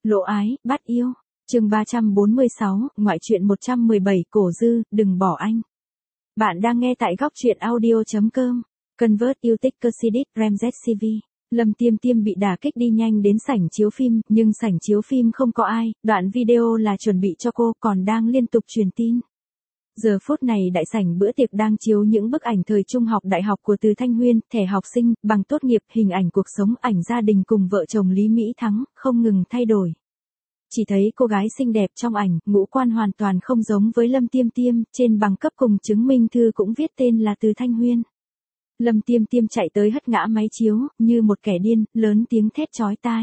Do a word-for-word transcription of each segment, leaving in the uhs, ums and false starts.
Lộ ái, bắt yêu. Chương ba trăm bốn mươi sáu, ngoại truyện một trăm mười bảy, Cổ Dư, đừng bỏ anh. Bạn đang nghe tại góc truyện audio chấm com. Convert yêu thích Mercedes Ramjet xê vê. Lâm Tiêm Tiêm bị đả kích đi nhanh đến sảnh chiếu phim, nhưng sảnh chiếu phim không có ai, đoạn video là chuẩn bị cho cô còn đang liên tục truyền tin. Giờ phút này đại sảnh bữa tiệc đang chiếu những bức ảnh thời trung học đại học của Từ Thanh Huyên, thẻ học sinh, bằng tốt nghiệp, hình ảnh cuộc sống, ảnh gia đình cùng vợ chồng Lý Mỹ Thắng, không ngừng thay đổi. Chỉ thấy cô gái xinh đẹp trong ảnh, ngũ quan hoàn toàn không giống với Lâm Tiêm Tiêm, trên bằng cấp cùng chứng minh thư cũng viết tên là Từ Thanh Huyên. Lâm Tiêm Tiêm chạy tới hất ngã máy chiếu, như một kẻ điên, lớn tiếng thét chói tai.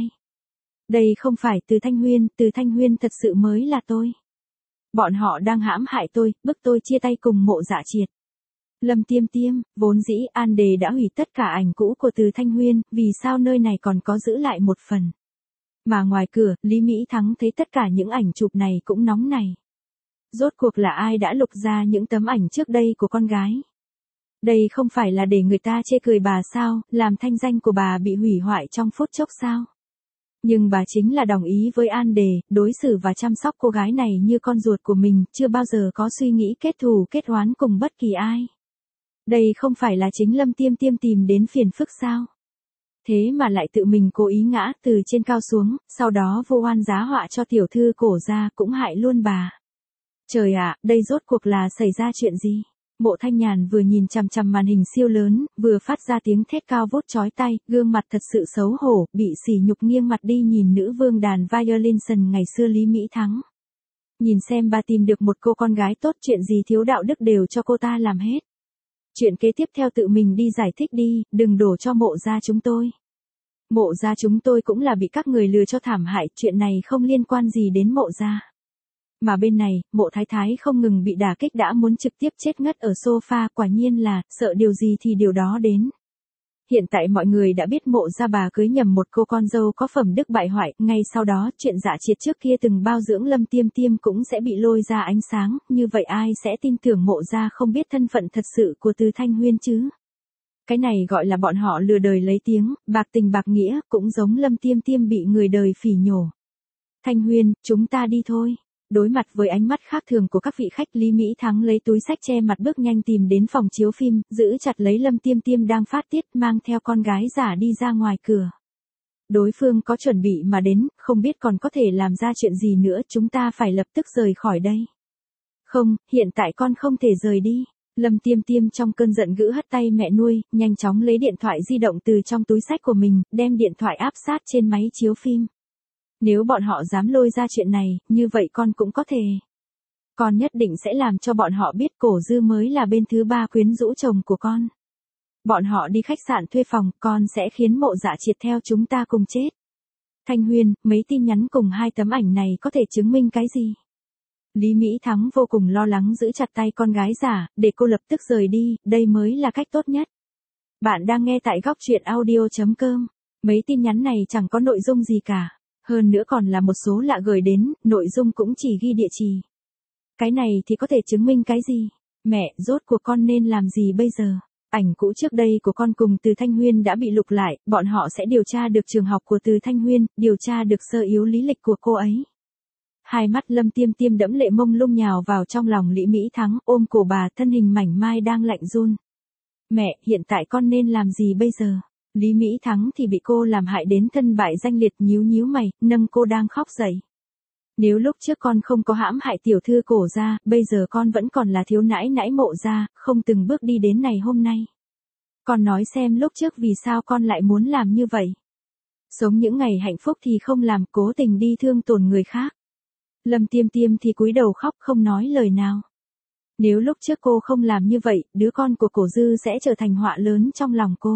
Đây không phải Từ Thanh Huyên, Từ Thanh Huyên thật sự mới là tôi. Bọn họ đang hãm hại tôi, bức tôi chia tay cùng Mộ Dạ Triệt. Lâm Tiêm Tiêm, vốn dĩ An Đề đã hủy tất cả ảnh cũ của Từ Thanh Huyên, vì sao nơi này còn có giữ lại một phần. Mà ngoài cửa, Lý Mỹ Thắng thấy tất cả những ảnh chụp này cũng nóng này. Rốt cuộc là ai đã lục ra những tấm ảnh trước đây của con gái? Đây không phải là để người ta chê cười bà sao, làm thanh danh của bà bị hủy hoại trong phút chốc sao? Nhưng bà chính là đồng ý với An Đề, đối xử và chăm sóc cô gái này như con ruột của mình, chưa bao giờ có suy nghĩ kết thù kết oán cùng bất kỳ ai. Đây không phải là chính Lâm Tiêm Tiêm tìm đến phiền phức sao? Thế mà lại tự mình cố ý ngã từ trên cao xuống, sau đó vô oan giá họa cho tiểu thư Cổ gia, cũng hại luôn bà. Trời ạ, đây rốt cuộc là xảy ra chuyện gì? Mộ Thanh Nhàn vừa nhìn chằm chằm màn hình siêu lớn, vừa phát ra tiếng thét cao vút chói tai, gương mặt thật sự xấu hổ, bị sỉ nhục nghiêng mặt đi nhìn nữ vương đàn violin ngày xưa Lý Mỹ Thắng. Nhìn xem bà tìm được một cô con gái tốt, chuyện gì thiếu đạo đức đều cho cô ta làm hết. Chuyện kế tiếp theo tự mình đi giải thích đi, đừng đổ cho Mộ gia chúng tôi. Mộ gia chúng tôi cũng là bị các người lừa cho thảm hại, chuyện này không liên quan gì đến Mộ gia. Mà bên này, Mộ Thái Thái không ngừng bị đả kích đã muốn trực tiếp chết ngất ở sofa, quả nhiên là, sợ điều gì thì điều đó đến. Hiện tại mọi người đã biết Mộ gia bà cưới nhầm một cô con dâu có phẩm đức bại hoại, ngay sau đó, chuyện Dạ Triệt trước kia từng bao dưỡng Lâm Tiêm Tiêm cũng sẽ bị lôi ra ánh sáng, như vậy ai sẽ tin tưởng Mộ gia không biết thân phận thật sự của Từ Thanh Huyên chứ? Cái này gọi là bọn họ lừa đời lấy tiếng, bạc tình bạc nghĩa, cũng giống Lâm Tiêm Tiêm bị người đời phỉ nhổ. Thanh Huyên, chúng ta đi thôi. Đối mặt với ánh mắt khác thường của các vị khách, Lý Mỹ Thắng lấy túi xách che mặt bước nhanh tìm đến phòng chiếu phim, giữ chặt lấy Lâm Tiêm Tiêm đang phát tiết, mang theo con gái giả đi ra ngoài cửa. Đối phương có chuẩn bị mà đến, không biết còn có thể làm ra chuyện gì nữa, chúng ta phải lập tức rời khỏi đây. Không, hiện tại con không thể rời đi. Lâm Tiêm Tiêm trong cơn giận dữ hất tay mẹ nuôi, nhanh chóng lấy điện thoại di động từ trong túi xách của mình, đem điện thoại áp sát trên máy chiếu phim. Nếu bọn họ dám lôi ra chuyện này, như vậy con cũng có thể. Con nhất định sẽ làm cho bọn họ biết Cổ Dư mới là bên thứ ba quyến rũ chồng của con. Bọn họ đi khách sạn thuê phòng, con sẽ khiến Mộ Dạ Triệt theo chúng ta cùng chết. Thanh Huyên, mấy tin nhắn cùng hai tấm ảnh này có thể chứng minh cái gì? Lý Mỹ Thắng vô cùng lo lắng giữ chặt tay con gái giả, để cô lập tức rời đi, đây mới là cách tốt nhất. Bạn đang nghe tại góc truyện audio chấm com. Mấy tin nhắn này chẳng có nội dung gì cả. Hơn nữa còn là một số lạ gửi đến, nội dung cũng chỉ ghi địa chỉ. Cái này thì có thể chứng minh cái gì? Mẹ, rốt cuộc con nên làm gì bây giờ? Ảnh cũ trước đây của con cùng Từ Thanh Huyên đã bị lục lại, bọn họ sẽ điều tra được trường học của Từ Thanh Huyên, điều tra được sơ yếu lý lịch của cô ấy. Hai mắt Lâm Tiêm Tiêm đẫm lệ mông lung nhào vào trong lòng Lý Mỹ Thắng, ôm cổ bà, thân hình mảnh mai đang lạnh run. Mẹ, hiện tại con nên làm gì bây giờ? Lý Mỹ Thắng thì bị cô làm hại đến thân bại danh liệt, nhíu nhíu mày, nâng cô đang khóc dậy. Nếu lúc trước con không có hãm hại tiểu thư Cổ gia, bây giờ con vẫn còn là thiếu nãi nãi Mộ gia, không từng bước đi đến này hôm nay. Con nói xem lúc trước vì sao con lại muốn làm như vậy? Sống những ngày hạnh phúc thì không làm, cố tình đi thương tổn người khác. Lâm Tiêm Tiêm thì cúi đầu khóc không nói lời nào. Nếu lúc trước cô không làm như vậy, đứa con của Cổ Dư sẽ trở thành họa lớn trong lòng cô.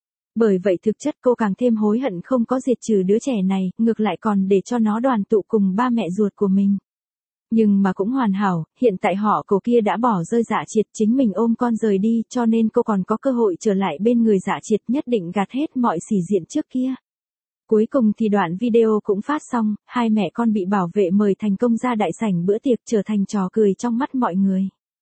Bởi vậy thực chất cô càng thêm hối hận không có diệt trừ đứa trẻ này, ngược lại còn để cho nó đoàn tụ cùng ba mẹ ruột của mình. Nhưng mà cũng hoàn hảo, hiện tại họ Cổ kia đã bỏ rơi Dạ Triệt, chính mình ôm con rời đi, cho nên cô còn có cơ hội trở lại bên người Dạ Triệt, nhất định gạt hết mọi sỉ diện trước kia. Cuối cùng thì đoạn video cũng phát xong, hai mẹ con bị bảo vệ mời thành công ra đại sảnh bữa tiệc, trở thành trò cười trong mắt mọi người.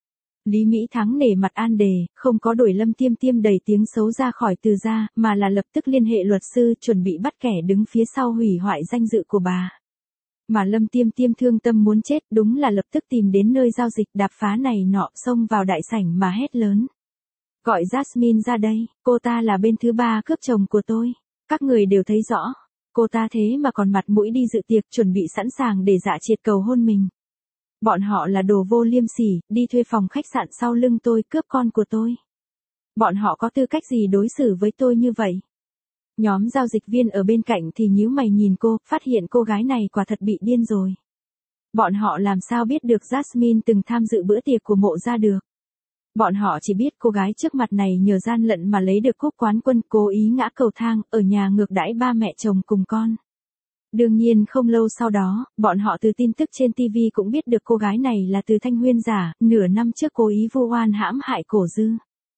Lý Mỹ Thắng nể mặt An Đề, không có đuổi Lâm Tiêm Tiêm đầy tiếng xấu ra khỏi Từ gia, mà là lập tức liên hệ luật sư, chuẩn bị bắt kẻ đứng phía sau hủy hoại danh dự của bà. Mà Lâm Tiêm Tiêm thương tâm muốn chết, đúng là lập tức tìm đến nơi giao dịch, đạp phá này nọ, xông vào đại sảnh mà hét lớn. Gọi Jasmine ra đây, cô ta là bên thứ ba cướp chồng của tôi. Các người đều thấy rõ, cô ta thế mà còn mặt mũi đi dự tiệc, chuẩn bị sẵn sàng để Dạ Triệt cầu hôn mình. Bọn họ là đồ vô liêm sỉ, đi thuê phòng khách sạn sau lưng tôi, cướp con của tôi. Bọn họ có tư cách gì đối xử với tôi như vậy? Nhóm giao dịch viên ở bên cạnh thì nhíu mày nhìn cô, phát hiện cô gái này quả thật bị điên rồi. Bọn họ làm sao biết được Jasmine từng tham dự bữa tiệc của Mộ gia được? Bọn họ chỉ biết cô gái trước mặt này nhờ gian lận mà lấy được cúp quán quân, cố ý ngã cầu thang, ở nhà ngược đãi ba mẹ chồng cùng con. Đương nhiên không lâu sau đó, bọn họ từ tin tức trên ti vi cũng biết được cô gái này là từ Thanh Huyên giả, nửa năm trước cố ý vu oan hãm hại Cổ Dư.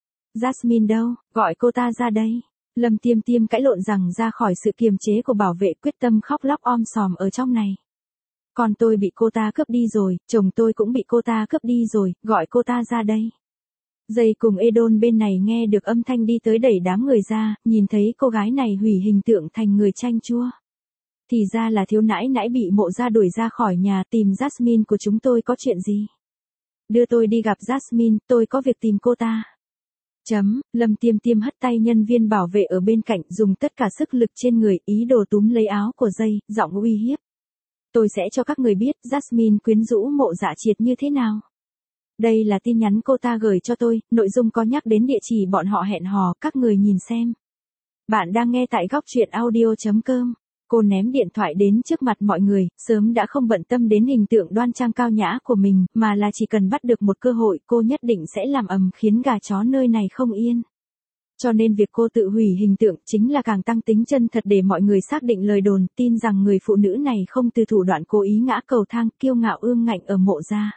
Jasmine đâu, gọi cô ta ra đây. Lâm Tiêm Tiêm cãi lộn rằng ra khỏi sự kiềm chế của bảo vệ, quyết tâm khóc lóc om sòm ở trong này. Còn tôi bị cô ta cướp đi rồi, chồng tôi cũng bị cô ta cướp đi rồi, gọi cô ta ra đây. Dây cùng Edon bên này nghe được âm thanh đi tới đẩy đám người ra, nhìn thấy cô gái này hủy hình tượng thành người chanh chua. Thì ra là thiếu nãi nãi bị Mộ gia đuổi ra khỏi nhà, tìm Jasmine của chúng tôi có chuyện gì? Đưa tôi đi gặp Jasmine, tôi có việc tìm cô ta. Chấm, Lâm Tiêm Tiêm hất tay nhân viên bảo vệ ở bên cạnh, dùng tất cả sức lực trên người, ý đồ túm lấy áo của Dây, giọng uy hiếp. Tôi sẽ cho các người biết Jasmine quyến rũ Mộ Dạ Triệt như thế nào. Đây là tin nhắn cô ta gửi cho tôi, nội dung có nhắc đến địa chỉ bọn họ hẹn hò, các người nhìn xem. Bạn đang nghe tại góc truyện audio chấm com. Cô ném điện thoại đến trước mặt mọi người, sớm đã không bận tâm đến hình tượng đoan trang cao nhã của mình, mà là chỉ cần bắt được một cơ hội, cô nhất định sẽ làm ầm khiến gà chó nơi này không yên. Cho nên việc cô tự hủy hình tượng chính là càng tăng tính chân thật để mọi người xác định lời đồn, tin rằng người phụ nữ này không từ thủ đoạn cố ý ngã cầu thang, kiêu ngạo ương ngạnh ở Mộ gia.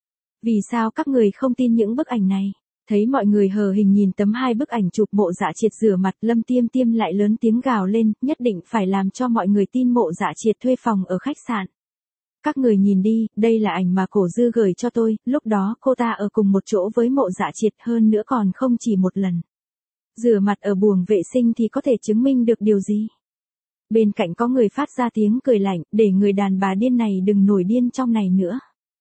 Vì sao các người không tin những bức ảnh này? Thấy mọi người hờ hình nhìn tấm hai bức ảnh chụp Mộ Dạ Triệt rửa mặt, Lâm Tiêm Tiêm lại lớn tiếng gào lên, nhất định phải làm cho mọi người tin Mộ Dạ Triệt thuê phòng ở khách sạn. Các người nhìn đi, đây là ảnh mà Cổ Dư gửi cho tôi, lúc đó cô ta ở cùng một chỗ với Mộ Dạ Triệt, hơn nữa còn không chỉ một lần. Rửa mặt ở buồng vệ sinh thì có thể chứng minh được điều gì? Bên cạnh có người phát ra tiếng cười lạnh, để người đàn bà điên này đừng nổi điên trong này nữa.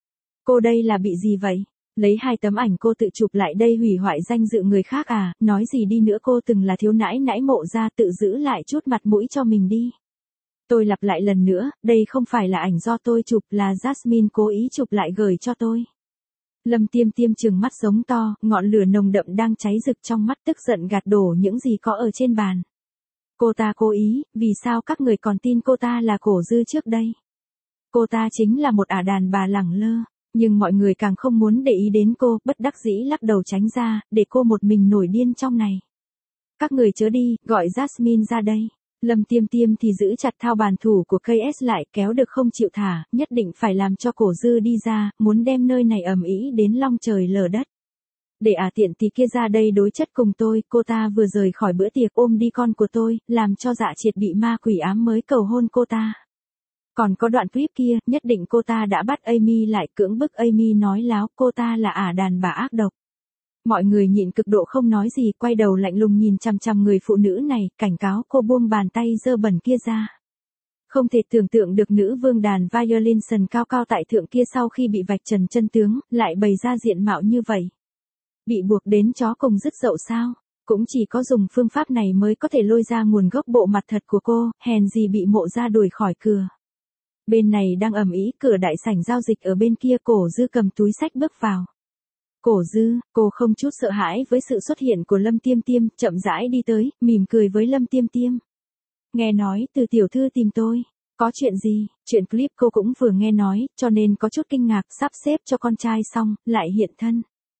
Cô đây là bị gì vậy? Lấy hai tấm ảnh cô tự chụp lại đây hủy hoại danh dự người khác à, nói gì đi nữa cô từng là thiếu nãi nãi Mộ gia, tự giữ lại chút mặt mũi cho mình đi. Tôi lặp lại lần nữa, đây không phải là ảnh do tôi chụp, là Jasmine cố ý chụp lại gửi cho tôi. Lâm Tiêm Tiêm trừng mắt giống to, ngọn lửa nồng đậm đang cháy rực trong mắt, tức giận gạt đổ những gì có ở trên bàn. Cô ta cố ý, vì sao các người còn tin cô ta là Cổ Dư trước đây? Cô ta chính là một ả đàn bà lẳng lơ. Nhưng mọi người càng không muốn để ý đến cô, bất đắc dĩ lắc đầu tránh ra, để cô một mình nổi điên trong này. Các người chớ đi, gọi Jasmine ra đây. Lâm Tiêm Tiêm thì giữ chặt thao bàn thủ của ca ét lại, kéo được không chịu thả, nhất định phải làm cho Cổ Dư đi ra, muốn đem nơi này ầm ĩ đến long trời lở đất. Để ả tiện tí kia ra đây đối chất cùng tôi, cô ta vừa rời khỏi bữa tiệc ôm đi con của tôi, làm cho Dạ Triệt bị ma quỷ ám mới cầu hôn cô ta. Còn có đoạn clip kia, nhất định cô ta đã bắt Amy lại, cưỡng bức Amy nói láo, cô ta là ả đàn bà ác độc. Mọi người nhịn cực độ không nói gì, quay đầu lạnh lùng nhìn chằm chằm người phụ nữ này, cảnh cáo cô buông bàn tay dơ bẩn kia ra. Không thể tưởng tượng được nữ vương đàn violin sần cao cao tại thượng kia sau khi bị vạch trần chân tướng, lại bày ra diện mạo như vậy. Bị buộc đến chó cùng dứt dậu sao? Cũng chỉ có dùng phương pháp này mới có thể lôi ra nguồn gốc bộ mặt thật của cô, hèn gì bị Mộ gia đuổi khỏi cửa. Bên này đang ầm ĩ, cửa đại sảnh giao dịch ở bên kia, Cổ Dư cầm túi sách bước vào. Cổ Dư, cô không chút sợ hãi với sự xuất hiện của Lâm Tiêm Tiêm, chậm rãi đi tới, mỉm cười với Lâm Tiêm Tiêm. Nghe nói từ tiểu thư tìm tôi, có chuyện gì? Chuyện clip cô cũng vừa nghe nói, cho nên có chút kinh ngạc, sắp xếp cho con trai xong, lại hiện thân.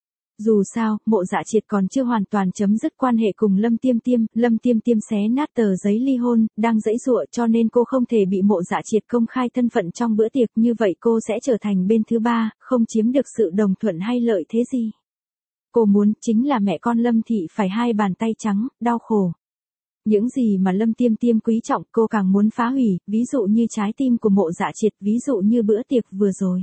Dù sao, Mộ Dạ Triệt còn chưa hoàn toàn chấm dứt quan hệ cùng Lâm Tiêm Tiêm, Lâm Tiêm Tiêm xé nát tờ giấy ly hôn, đang giãy giụa, cho nên cô không thể bị Mộ Dạ Triệt công khai thân phận trong bữa tiệc, như vậy cô sẽ trở thành bên thứ ba, không chiếm được sự đồng thuận hay lợi thế gì. Cô muốn chính là mẹ con Lâm Thị phải hai bàn tay trắng, đau khổ. Những gì mà Lâm Tiêm Tiêm quý trọng cô càng muốn phá hủy, ví dụ như trái tim của Mộ Dạ Triệt, ví dụ như bữa tiệc vừa rồi.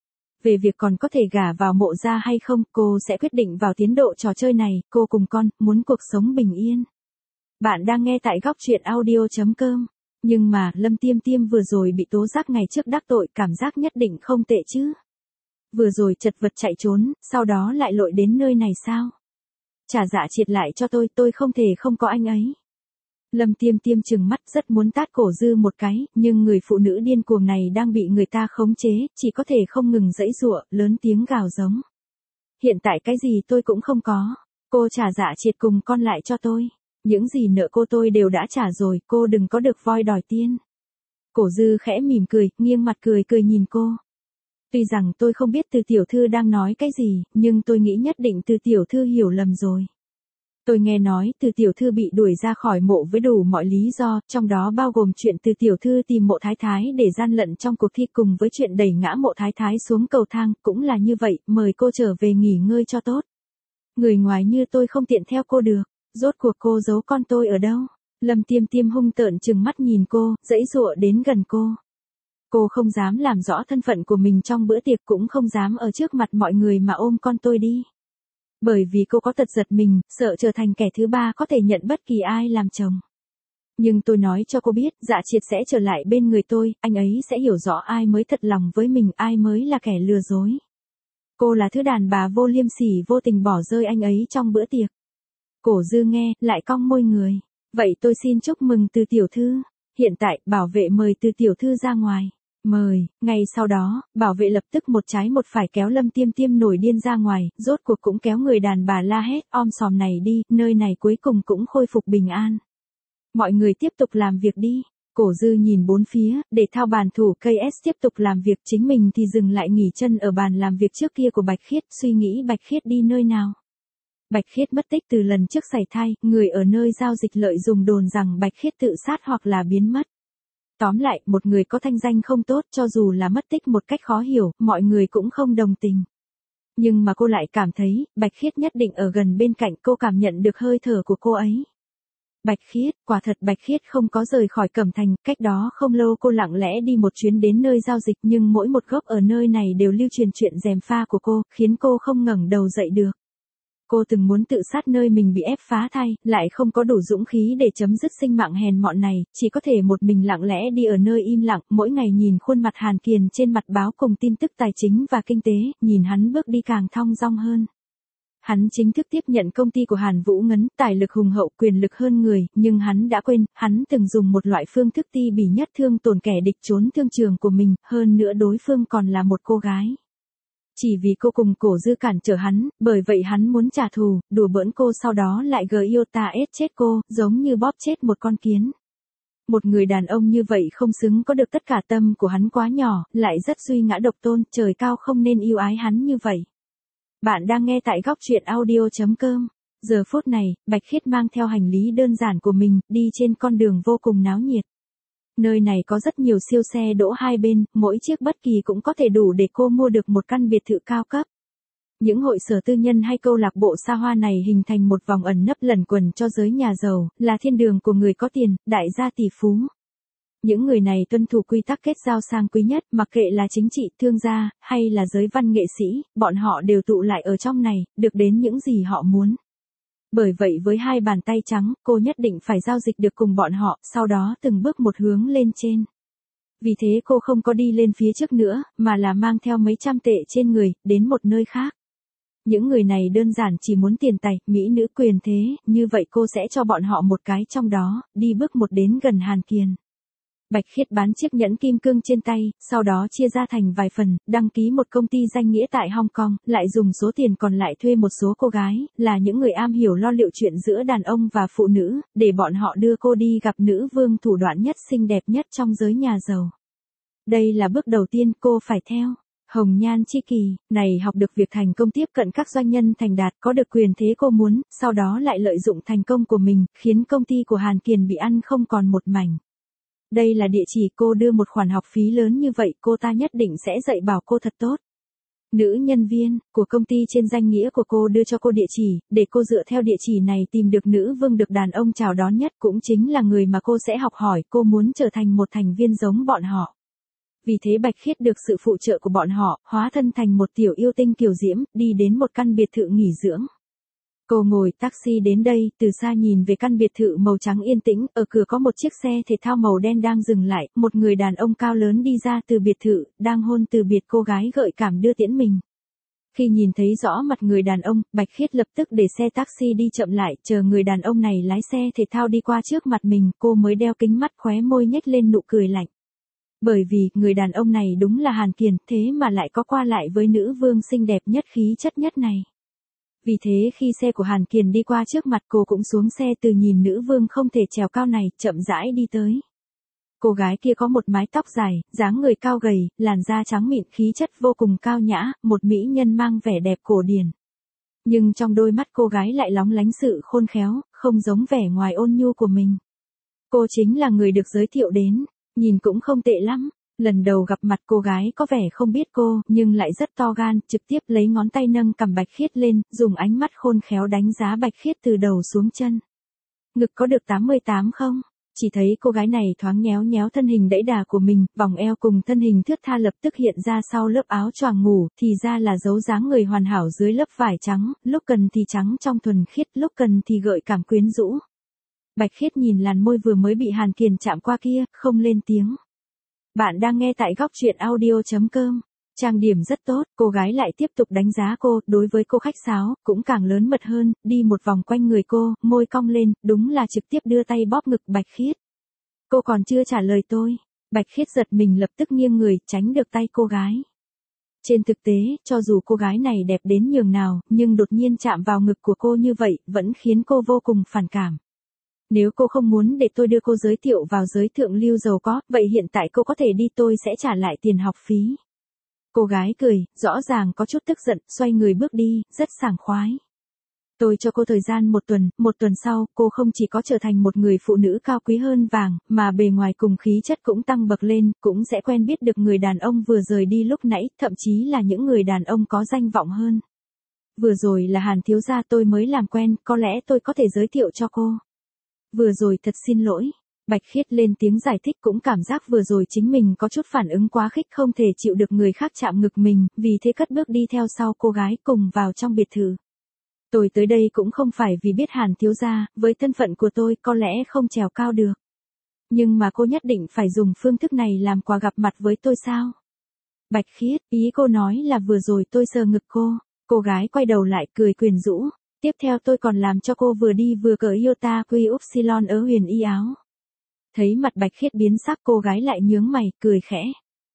Về việc còn có thể gả vào Mộ gia hay không, cô sẽ quyết định vào tiến độ trò chơi này, cô cùng con, muốn cuộc sống bình yên. Bạn đang nghe tại góc truyện audio chấm com. Nhưng mà, Lâm Tiêm Tiêm vừa rồi bị tố giác ngày trước đắc tội, cảm giác nhất định không tệ chứ. Vừa rồi chật vật chạy trốn, sau đó lại lội đến nơi này sao? Trả dạ triệt lại cho tôi, tôi không thể không có anh ấy. Lâm Tiêm Tiêm trừng mắt rất muốn tát cổ Dư một cái, nhưng người phụ nữ điên cuồng này đang bị người ta khống chế, chỉ có thể không ngừng giãy giụa, lớn tiếng gào giống. Hiện tại cái gì tôi cũng không có, cô trả dạ triệt cùng con lại cho tôi. Những gì nợ cô tôi đều đã trả rồi, cô đừng có được voi đòi tiên. Cổ Dư khẽ mỉm cười, nghiêng mặt cười cười nhìn cô. Tuy rằng tôi không biết Từ tiểu thư đang nói cái gì, nhưng tôi nghĩ nhất định Từ tiểu thư hiểu lầm rồi. Tôi nghe nói Từ tiểu thư bị đuổi ra khỏi mộ với đủ mọi lý do, trong đó bao gồm chuyện Từ tiểu thư tìm mộ thái thái để gian lận trong cuộc thi cùng với chuyện đẩy ngã mộ thái thái xuống cầu thang, cũng là như vậy, mời cô trở về nghỉ ngơi cho tốt. Người ngoài như tôi không tiện theo cô được, rốt cuộc cô giấu con tôi ở đâu? Lâm Tiêm Tiêm hung tợn trừng mắt nhìn cô, giãy giụa đến gần cô. Cô không dám làm rõ thân phận của mình trong bữa tiệc, cũng không dám ở trước mặt mọi người mà ôm con tôi đi. Bởi vì cô có tật giật mình, sợ trở thành kẻ thứ ba có thể nhận bất kỳ ai làm chồng. Nhưng tôi nói cho cô biết, Dạ Triệt sẽ trở lại bên người tôi, anh ấy sẽ hiểu rõ ai mới thật lòng với mình, ai mới là kẻ lừa dối. Cô là thứ đàn bà vô liêm sỉ vô tình bỏ rơi anh ấy trong bữa tiệc. Cổ Dư nghe, lại cong môi người. Vậy tôi xin chúc mừng Từ tiểu thư. Hiện tại, bảo vệ mời Từ tiểu thư ra ngoài. Mời, ngay sau đó, bảo vệ lập tức một trái một phải kéo Lâm Tiêm Tiêm nổi điên ra ngoài, rốt cuộc cũng kéo người đàn bà la hét, om sòm này đi, nơi này cuối cùng cũng khôi phục bình an. Mọi người tiếp tục làm việc đi. Cổ Dư nhìn bốn phía, để thao bàn thủ ca ét tiếp tục làm việc, chính mình thì dừng lại nghỉ chân ở bàn làm việc trước kia của Bạch Khiết, suy nghĩ Bạch Khiết đi nơi nào. Bạch Khiết mất tích từ lần trước sảy thai, người ở nơi giao dịch lợi dùng đồn rằng Bạch Khiết tự sát hoặc là biến mất. Tóm lại, một người có thanh danh không tốt, cho dù là mất tích một cách khó hiểu, mọi người cũng không đồng tình. Nhưng mà cô lại cảm thấy, Bạch Khiết nhất định ở gần bên cạnh, cô cảm nhận được hơi thở của cô ấy. Bạch Khiết, quả thật Bạch Khiết không có rời khỏi Cẩm Thành, cách đó không lâu cô lặng lẽ đi một chuyến đến nơi giao dịch, nhưng mỗi một góc ở nơi này đều lưu truyền chuyện gièm pha của cô, khiến cô không ngẩng đầu dậy được. Cô từng muốn tự sát nơi mình bị ép phá thai, lại không có đủ dũng khí để chấm dứt sinh mạng hèn mọn này, chỉ có thể một mình lặng lẽ đi ở nơi im lặng, mỗi ngày nhìn khuôn mặt Hàn Kiền trên mặt báo cùng tin tức tài chính và kinh tế, nhìn hắn bước đi càng thong dong hơn. Hắn chính thức tiếp nhận công ty của Hàn Vũ Ngấn, tài lực hùng hậu, quyền lực hơn người, nhưng hắn đã quên, hắn từng dùng một loại phương thức ti bỉ nhất thương tổn kẻ địch trốn thương trường của mình, hơn nữa đối phương còn là một cô gái. Chỉ vì cô cùng Cổ Dư cản trở hắn, bởi vậy hắn muốn trả thù, đùa bỡn cô sau đó lại gờ yêu ta ết chết cô, giống như bóp chết một con kiến. Một người đàn ông như vậy không xứng có được tất cả, tâm của hắn quá nhỏ, lại rất duy ngã độc tôn, trời cao không nên yêu ái hắn như vậy. Bạn đang nghe tại góc truyện audio chấm com. Giờ phút này, Bạch Khiết mang theo hành lý đơn giản của mình, đi trên con đường vô cùng náo nhiệt. Nơi này có rất nhiều siêu xe đỗ hai bên, mỗi chiếc bất kỳ cũng có thể đủ để cô mua được một căn biệt thự cao cấp. Những hội sở tư nhân hay câu lạc bộ xa hoa này hình thành một vòng ẩn nấp lẩn quẩn cho giới nhà giàu, là thiên đường của người có tiền, đại gia tỷ phú. Những người này tuân thủ quy tắc kết giao sang quý nhất, mặc kệ là chính trị, thương gia, hay là giới văn nghệ sĩ, bọn họ đều tụ lại ở trong này, được đến những gì họ muốn. Bởi vậy với hai bàn tay trắng, cô nhất định phải giao dịch được cùng bọn họ, sau đó từng bước một hướng lên trên. Vì thế cô không có đi lên phía trước nữa, mà là mang theo mấy trăm tệ trên người, đến một nơi khác. Những người này đơn giản chỉ muốn tiền tài, mỹ nữ, quyền thế, như vậy cô sẽ cho bọn họ một cái trong đó, đi bước một đến gần Hàn Kiền. Bạch Khiết bán chiếc nhẫn kim cương trên tay, sau đó chia ra thành vài phần, đăng ký một công ty danh nghĩa tại Hong Kong, lại dùng số tiền còn lại thuê một số cô gái, là những người am hiểu lo liệu chuyện giữa đàn ông và phụ nữ, để bọn họ đưa cô đi gặp nữ vương thủ đoạn nhất xinh đẹp nhất trong giới nhà giàu. Đây là bước đầu tiên cô phải theo. Hồng nhan chi kỳ, này học được việc thành công tiếp cận các doanh nhân thành đạt, có được quyền thế cô muốn, sau đó lại lợi dụng thành công của mình, khiến công ty của Hàn Kiền bị ăn không còn một mảnh. Đây là địa chỉ, cô đưa một khoản học phí lớn như vậy, cô ta nhất định sẽ dạy bảo cô thật tốt. Nữ nhân viên của công ty trên danh nghĩa của cô đưa cho cô địa chỉ, để cô dựa theo địa chỉ này tìm được nữ vương được đàn ông chào đón nhất, cũng chính là người mà cô sẽ học hỏi, cô muốn trở thành một thành viên giống bọn họ. Vì thế Bạch Khiết được sự phụ trợ của bọn họ, hóa thân thành một tiểu yêu tinh kiều diễm, đi đến một căn biệt thự nghỉ dưỡng. Cô ngồi taxi đến đây, từ xa nhìn về căn biệt thự màu trắng yên tĩnh, ở cửa có một chiếc xe thể thao màu đen đang dừng lại, một người đàn ông cao lớn đi ra từ biệt thự, đang hôn từ biệt cô gái gợi cảm đưa tiễn mình. Khi nhìn thấy rõ mặt người đàn ông, Bạch Khiết lập tức để xe taxi đi chậm lại, chờ người đàn ông này lái xe thể thao đi qua trước mặt mình, cô mới đeo kính mắt, khóe môi nhếch lên nụ cười lạnh. Bởi vì, người đàn ông này đúng là Hàn Kiền, thế mà lại có qua lại với nữ vương xinh đẹp nhất khí chất nhất này. Vì thế khi xe của Hàn Kiền đi qua trước mặt cô cũng xuống xe từ nhìn nữ vương không thể trèo cao này, chậm rãi đi tới. Cô gái kia có một mái tóc dài, dáng người cao gầy, làn da trắng mịn, khí chất vô cùng cao nhã, một mỹ nhân mang vẻ đẹp cổ điển. Nhưng trong đôi mắt cô gái lại lóng lánh sự khôn khéo, không giống vẻ ngoài ôn nhu của mình. Cô chính là người được giới thiệu đến, nhìn cũng không tệ lắm. Lần đầu gặp mặt cô gái có vẻ không biết cô, nhưng lại rất to gan, trực tiếp lấy ngón tay nâng cằm Bạch Khiết lên, dùng ánh mắt khôn khéo đánh giá Bạch Khiết từ đầu xuống chân. Ngực có được tám mươi tám không? Chỉ thấy cô gái này thoáng nhéo nhéo thân hình đẫy đà của mình, vòng eo cùng thân hình thướt tha lập tức hiện ra sau lớp áo choàng ngủ, thì ra là dấu dáng người hoàn hảo dưới lớp vải trắng, lúc cần thì trắng trong thuần khiết, lúc cần thì gợi cảm quyến rũ. Bạch Khiết nhìn làn môi vừa mới bị Hàn Kiền chạm qua kia, không lên tiếng. Bạn đang nghe tại góc truyện audio chấm com. Trang điểm rất tốt, cô gái lại tiếp tục đánh giá cô, đối với cô khách sáo, cũng càng lớn mật hơn, đi một vòng quanh người cô, môi cong lên, đúng là trực tiếp đưa tay bóp ngực Bạch Khiết. Cô còn chưa trả lời tôi. Bạch Khiết giật mình lập tức nghiêng người, tránh được tay cô gái. Trên thực tế, cho dù cô gái này đẹp đến nhường nào, nhưng đột nhiên chạm vào ngực của cô như vậy, vẫn khiến cô vô cùng phản cảm. Nếu cô không muốn để tôi đưa cô giới thiệu vào giới thượng lưu giàu có, vậy hiện tại cô có thể đi, tôi sẽ trả lại tiền học phí. Cô gái cười, rõ ràng có chút tức giận, xoay người bước đi, rất sảng khoái. Tôi cho cô thời gian một tuần, một tuần sau, cô không chỉ có trở thành một người phụ nữ cao quý hơn vàng, mà bề ngoài cùng khí chất cũng tăng bậc lên, cũng sẽ quen biết được người đàn ông vừa rời đi lúc nãy, thậm chí là những người đàn ông có danh vọng hơn. Vừa rồi là Hàn thiếu gia tôi mới làm quen, có lẽ tôi có thể giới thiệu cho cô. Vừa rồi thật xin lỗi. Bạch Khiết lên tiếng giải thích, cũng cảm giác vừa rồi chính mình có chút phản ứng quá khích, không thể chịu được người khác chạm ngực mình, vì thế cất bước đi theo sau cô gái cùng vào trong biệt thự. Tôi tới đây cũng không phải vì biết Hàn thiếu gia, với thân phận của tôi có lẽ không trèo cao được. Nhưng mà cô nhất định phải dùng phương thức này làm quà gặp mặt với tôi sao? Bạch Khiết, ý cô nói là vừa rồi tôi sờ ngực cô. Cô gái quay đầu lại cười quyến rũ. Tiếp theo tôi còn làm cho cô vừa đi vừa cởi Iota Quy Upsilon ở huyền y áo. Thấy mặt Bạch Khiết biến sắc, cô gái lại nhướng mày, cười khẽ.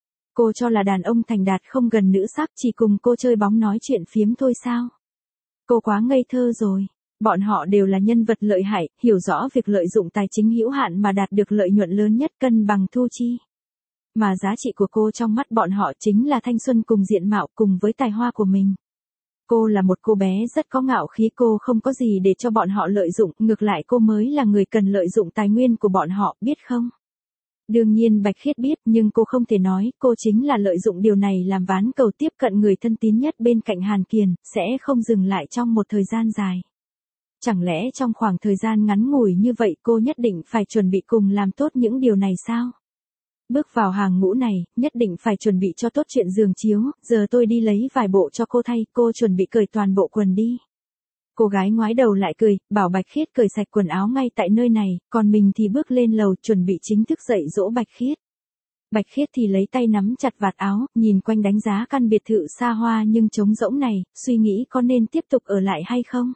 Cô cho là đàn ông thành đạt không gần nữ sắc, chỉ cùng cô chơi bóng nói chuyện phiếm thôi sao? Cô quá ngây thơ rồi. Bọn họ đều là nhân vật lợi hại, hiểu rõ việc lợi dụng tài chính hữu hạn mà đạt được lợi nhuận lớn nhất, cân bằng thu chi. Mà giá trị của cô trong mắt bọn họ chính là thanh xuân cùng diện mạo cùng với tài hoa của mình. Cô là một cô bé rất có ngạo khí, cô không có gì để cho bọn họ lợi dụng, ngược lại cô mới là người cần lợi dụng tài nguyên của bọn họ, biết không? Đương nhiên Bạch Khiết biết, nhưng cô không thể nói, cô chính là lợi dụng điều này làm ván cầu tiếp cận người thân tín nhất bên cạnh Hàn Kiền, sẽ không dừng lại trong một thời gian dài. Chẳng lẽ trong khoảng thời gian ngắn ngủi như vậy cô nhất định phải chuẩn bị cùng làm tốt những điều này sao? Bước vào hàng ngũ này, nhất định phải chuẩn bị cho tốt chuyện giường chiếu, giờ tôi đi lấy vài bộ cho cô thay, cô chuẩn bị cởi toàn bộ quần đi. Cô gái ngoái đầu lại cười, bảo Bạch Khiết cởi sạch quần áo ngay tại nơi này, còn mình thì bước lên lầu chuẩn bị chính thức dạy dỗ Bạch Khiết. Bạch Khiết thì lấy tay nắm chặt vạt áo, nhìn quanh đánh giá căn biệt thự xa hoa nhưng trống rỗng này, suy nghĩ có nên tiếp tục ở lại hay không.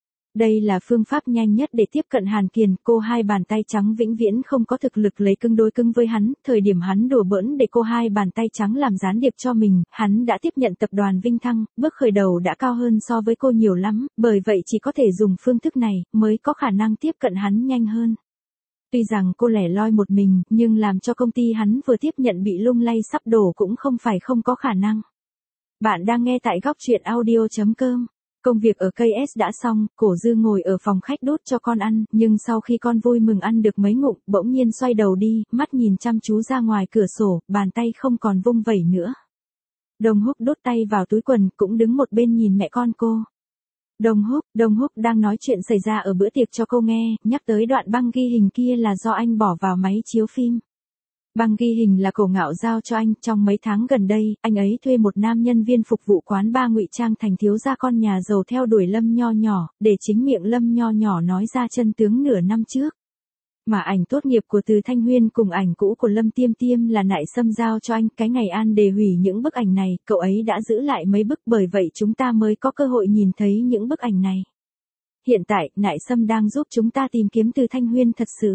Đây là phương pháp nhanh nhất để tiếp cận Hàn Kiền, cô hai bàn tay trắng vĩnh viễn không có thực lực lấy cứng đối cứng với hắn, thời điểm hắn đùa bỡn để cô hai bàn tay trắng làm gián điệp cho mình, hắn đã tiếp nhận tập đoàn Vinh Thăng, bước khởi đầu đã cao hơn so với cô nhiều lắm, bởi vậy chỉ có thể dùng phương thức này, mới có khả năng tiếp cận hắn nhanh hơn. Tuy rằng cô lẻ loi một mình, nhưng làm cho công ty hắn vừa tiếp nhận bị lung lay sắp đổ cũng không phải không có khả năng. Bạn đang nghe tại góc truyện audio chấm com. Công việc ở ca ét đã xong, Cổ Dư ngồi ở phòng khách đút cho con ăn, nhưng sau khi con vui mừng ăn được mấy ngụm, bỗng nhiên xoay đầu đi, mắt nhìn chăm chú ra ngoài cửa sổ, bàn tay không còn vung vẩy nữa. Đồng Húc đút tay vào túi quần, cũng đứng một bên nhìn mẹ con cô. Đồng Húc, Đồng Húc đang nói chuyện xảy ra ở bữa tiệc cho cô nghe, nhắc tới đoạn băng ghi hình kia là do anh bỏ vào máy chiếu phim. Băng ghi hình là Cổ Ngạo giao cho anh, trong mấy tháng gần đây, anh ấy thuê một nam nhân viên phục vụ quán bar ngụy trang thành thiếu gia con nhà giàu theo đuổi Lâm Nho Nhỏ, để chính miệng Lâm Nho Nhỏ nói ra chân tướng nửa năm trước. Mà ảnh tốt nghiệp của Từ Thanh Huyên cùng ảnh cũ của Lâm Tiêm Tiêm là Nại Sâm giao cho anh, cái ngày An đề hủy những bức ảnh này, cậu ấy đã giữ lại mấy bức, bởi vậy chúng ta mới có cơ hội nhìn thấy những bức ảnh này. Hiện tại, Nại Sâm đang giúp chúng ta tìm kiếm Từ Thanh Huyên thật sự.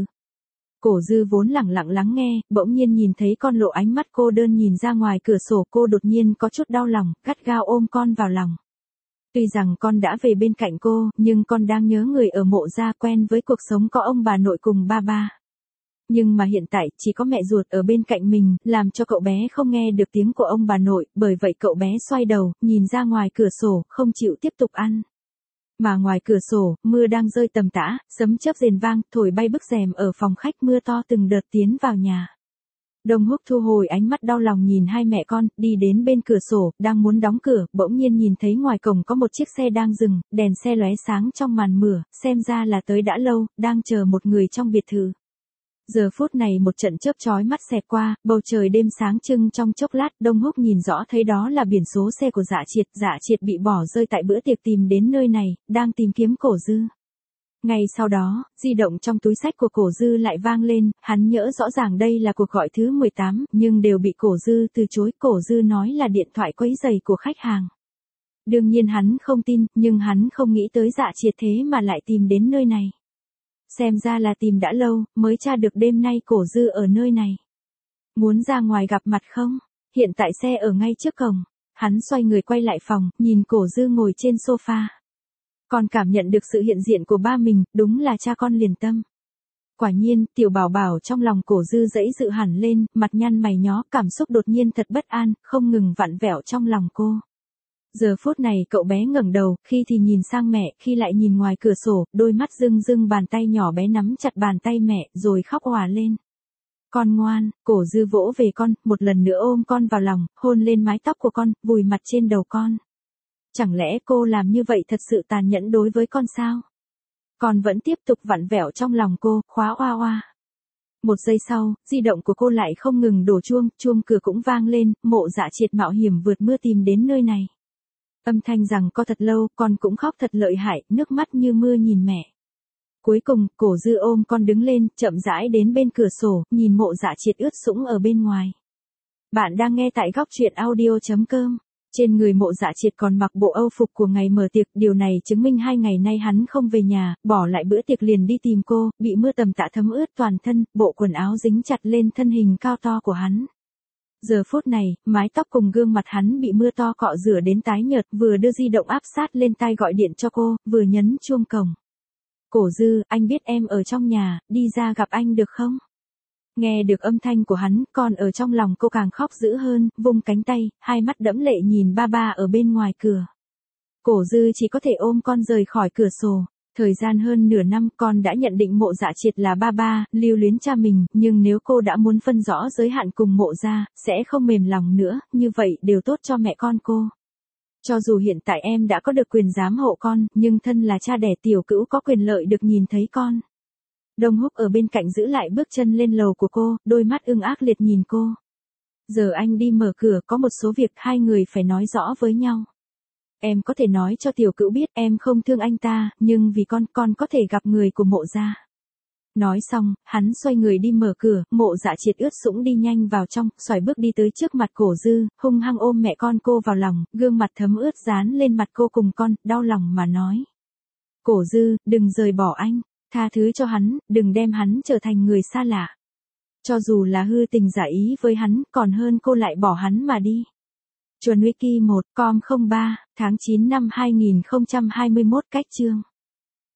Cổ Dư vốn lẳng lặng lắng nghe, bỗng nhiên nhìn thấy con lộ ánh mắt cô đơn nhìn ra ngoài cửa sổ, cô đột nhiên có chút đau lòng, gắt gao ôm con vào lòng. Tuy rằng con đã về bên cạnh cô, nhưng con đang nhớ người ở Mộ gia, quen với cuộc sống có ông bà nội cùng ba ba. Nhưng mà hiện tại, chỉ có mẹ ruột ở bên cạnh mình, làm cho cậu bé không nghe được tiếng của ông bà nội, bởi vậy cậu bé xoay đầu, nhìn ra ngoài cửa sổ, không chịu tiếp tục ăn. Mà ngoài cửa sổ, mưa đang rơi tầm tã, sấm chớp rền vang, thổi bay bức rèm ở phòng khách, mưa to từng đợt tiến vào nhà. Đông Húc thu hồi ánh mắt đau lòng nhìn hai mẹ con, đi đến bên cửa sổ, đang muốn đóng cửa, bỗng nhiên nhìn thấy ngoài cổng có một chiếc xe đang dừng, đèn xe lóe sáng trong màn mưa, xem ra là tới đã lâu, đang chờ một người trong biệt thự. Giờ phút này một trận chớp chói mắt xẹt qua, bầu trời đêm sáng trưng trong chốc lát, Đông Húc nhìn rõ thấy đó là biển số xe của Dạ Triệt, Dạ Triệt bị bỏ rơi tại bữa tiệc tìm đến nơi này, đang tìm kiếm Cổ Dư. Ngay sau đó, di động trong túi xách của Cổ Dư lại vang lên, hắn nhớ rõ ràng đây là cuộc gọi thứ mười tám, nhưng đều bị Cổ Dư từ chối, Cổ Dư nói là điện thoại quấy rầy của khách hàng. Đương nhiên hắn không tin, nhưng hắn không nghĩ tới Dạ Triệt thế mà lại tìm đến nơi này. Xem ra là tìm đã lâu, mới tra được đêm nay Cổ Dư ở nơi này. Muốn ra ngoài gặp mặt không? Hiện tại xe ở ngay trước cổng. Hắn xoay người quay lại phòng, nhìn Cổ Dư ngồi trên sofa. Còn cảm nhận được sự hiện diện của ba mình, đúng là cha con liền tâm. Quả nhiên, tiểu bảo bảo trong lòng Cổ Dư dãy dự hẳn lên, mặt nhăn mày nhó, cảm xúc đột nhiên thật bất an, không ngừng vặn vẹo trong lòng cô. Giờ phút này cậu bé ngẩng đầu, khi thì nhìn sang mẹ, khi lại nhìn ngoài cửa sổ, đôi mắt rưng rưng, bàn tay nhỏ bé nắm chặt bàn tay mẹ, rồi khóc òa lên. Con ngoan, Cổ Dư vỗ về con, một lần nữa ôm con vào lòng, hôn lên mái tóc của con, vùi mặt trên đầu con. Chẳng lẽ cô làm như vậy thật sự tàn nhẫn đối với con sao? Con vẫn tiếp tục vặn vẹo trong lòng cô, khóa oa oa. Một giây sau, di động của cô lại không ngừng đổ chuông, chuông cửa cũng vang lên, Mộ Dạ Triệt mạo hiểm vượt mưa tìm đến nơi này. Âm thanh rằng có thật lâu, con cũng khóc thật lợi hại, nước mắt như mưa nhìn mẹ. Cuối cùng, Cổ Dư ôm con đứng lên, chậm rãi đến bên cửa sổ, nhìn Mộ Dạ Triệt ướt sũng ở bên ngoài. Bạn đang nghe tại góc truyện audio chấm com. Trên người Mộ Dạ Triệt còn mặc bộ âu phục của ngày mở tiệc, điều này chứng minh hai ngày nay hắn không về nhà, bỏ lại bữa tiệc liền đi tìm cô, bị mưa tầm tã thấm ướt toàn thân, bộ quần áo dính chặt lên thân hình cao to của hắn. Giờ phút này, mái tóc cùng gương mặt hắn bị mưa to cọ rửa đến tái nhợt, vừa đưa di động áp sát lên tai gọi điện cho cô, vừa nhấn chuông cổng. Cổ Dư, anh biết em ở trong nhà, đi ra gặp anh được không? Nghe được âm thanh của hắn, còn ở trong lòng cô càng khóc dữ hơn, vung cánh tay, hai mắt đẫm lệ nhìn ba ba ở bên ngoài cửa. Cổ Dư chỉ có thể ôm con rời khỏi cửa sổ. Thời gian hơn nửa năm, con đã nhận định Mộ Dạ Triệt là ba ba, lưu luyến cha mình, nhưng nếu cô đã muốn phân rõ giới hạn cùng Mộ gia, sẽ không mềm lòng nữa, như vậy đều tốt cho mẹ con cô. Cho dù hiện tại em đã có được quyền giám hộ con, nhưng thân là cha đẻ tiểu cữu có quyền lợi được nhìn thấy con. Đông Húc ở bên cạnh giữ lại bước chân lên lầu của cô, đôi mắt ưng ác liệt nhìn cô. Giờ anh đi mở cửa, có một số việc hai người phải nói rõ với nhau. Em có thể nói cho tiểu cữu biết em không thương anh ta, nhưng vì con, con có thể gặp người của Mộ gia. Nói xong, hắn xoay người đi mở cửa, Mộ Dạ Triệt ướt sũng đi nhanh vào trong, xoài bước đi tới trước mặt Cổ Dư, hung hăng ôm mẹ con cô vào lòng, gương mặt thấm ướt dán lên mặt cô cùng con, đau lòng mà nói. Cổ Dư, đừng rời bỏ anh, tha thứ cho hắn, đừng đem hắn trở thành người xa lạ. Cho dù là hư tình giả ý với hắn, còn hơn cô lại bỏ hắn mà đi. Chuẩn Wiki một com không ba, tháng chín năm hai nghìn không trăm hai mươi mốt, cách chương.